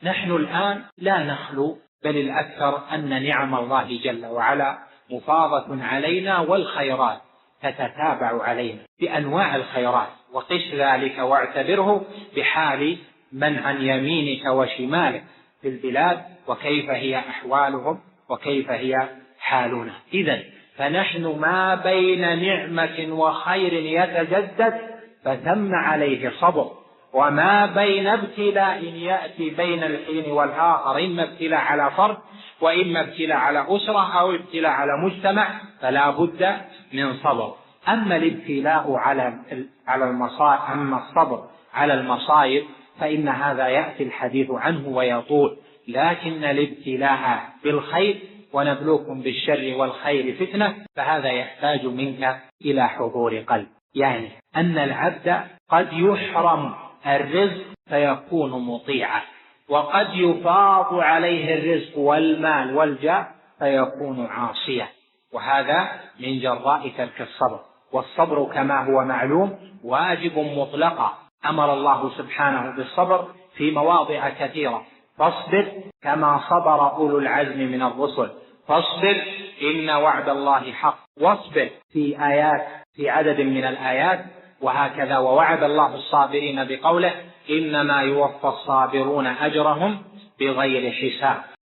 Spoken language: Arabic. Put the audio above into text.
نحن الآن لا نخلو، بل الأكثر أن نعم الله جل وعلا مفاضة علينا، والخيرات تتتابع علينا بأنواع الخيرات. وقس ذلك واعتبره بحال من عن يمينك وشمالك في البلاد، وكيف هي أحوالهم وكيف هي حالنا. إذن فنحن ما بين نعمة وخير يتجدد فثم عليه صبر، وما بين ابتلاء يأتي بين الحين والآخر، إما ابتلاء على فرد وإما ابتلاء على أسرة أو ابتلاء على مجتمع، فلا بد من صبر. أما الابتلاء على المصائب، أما الصبر على المصائب فإن هذا يأتي الحديث عنه ويطول، لكن الابتلاء بالخير ونبلوكم بالشر والخير فتنة، فهذا يحتاج منك إلى حضور قلب، يعني أن العبد قد يحرم الرزق فيكون مطيعا، وقد يفاض عليه الرزق والمال والجاه فيكون عاصيا، وهذا من جراء ترك الصبر. والصبر كما هو معلوم واجب مطلقا، أمر الله سبحانه بالصبر في مواضع كثيرة: فاصبر كما صبر أولو العزم من الرسل، فاصبر إن وعد الله حق، واصبر في عدد من الآيات. وهكذا ووعد الله الصابرين بقوله: إنما يوفى الصابرون أجرهم بغير حساب.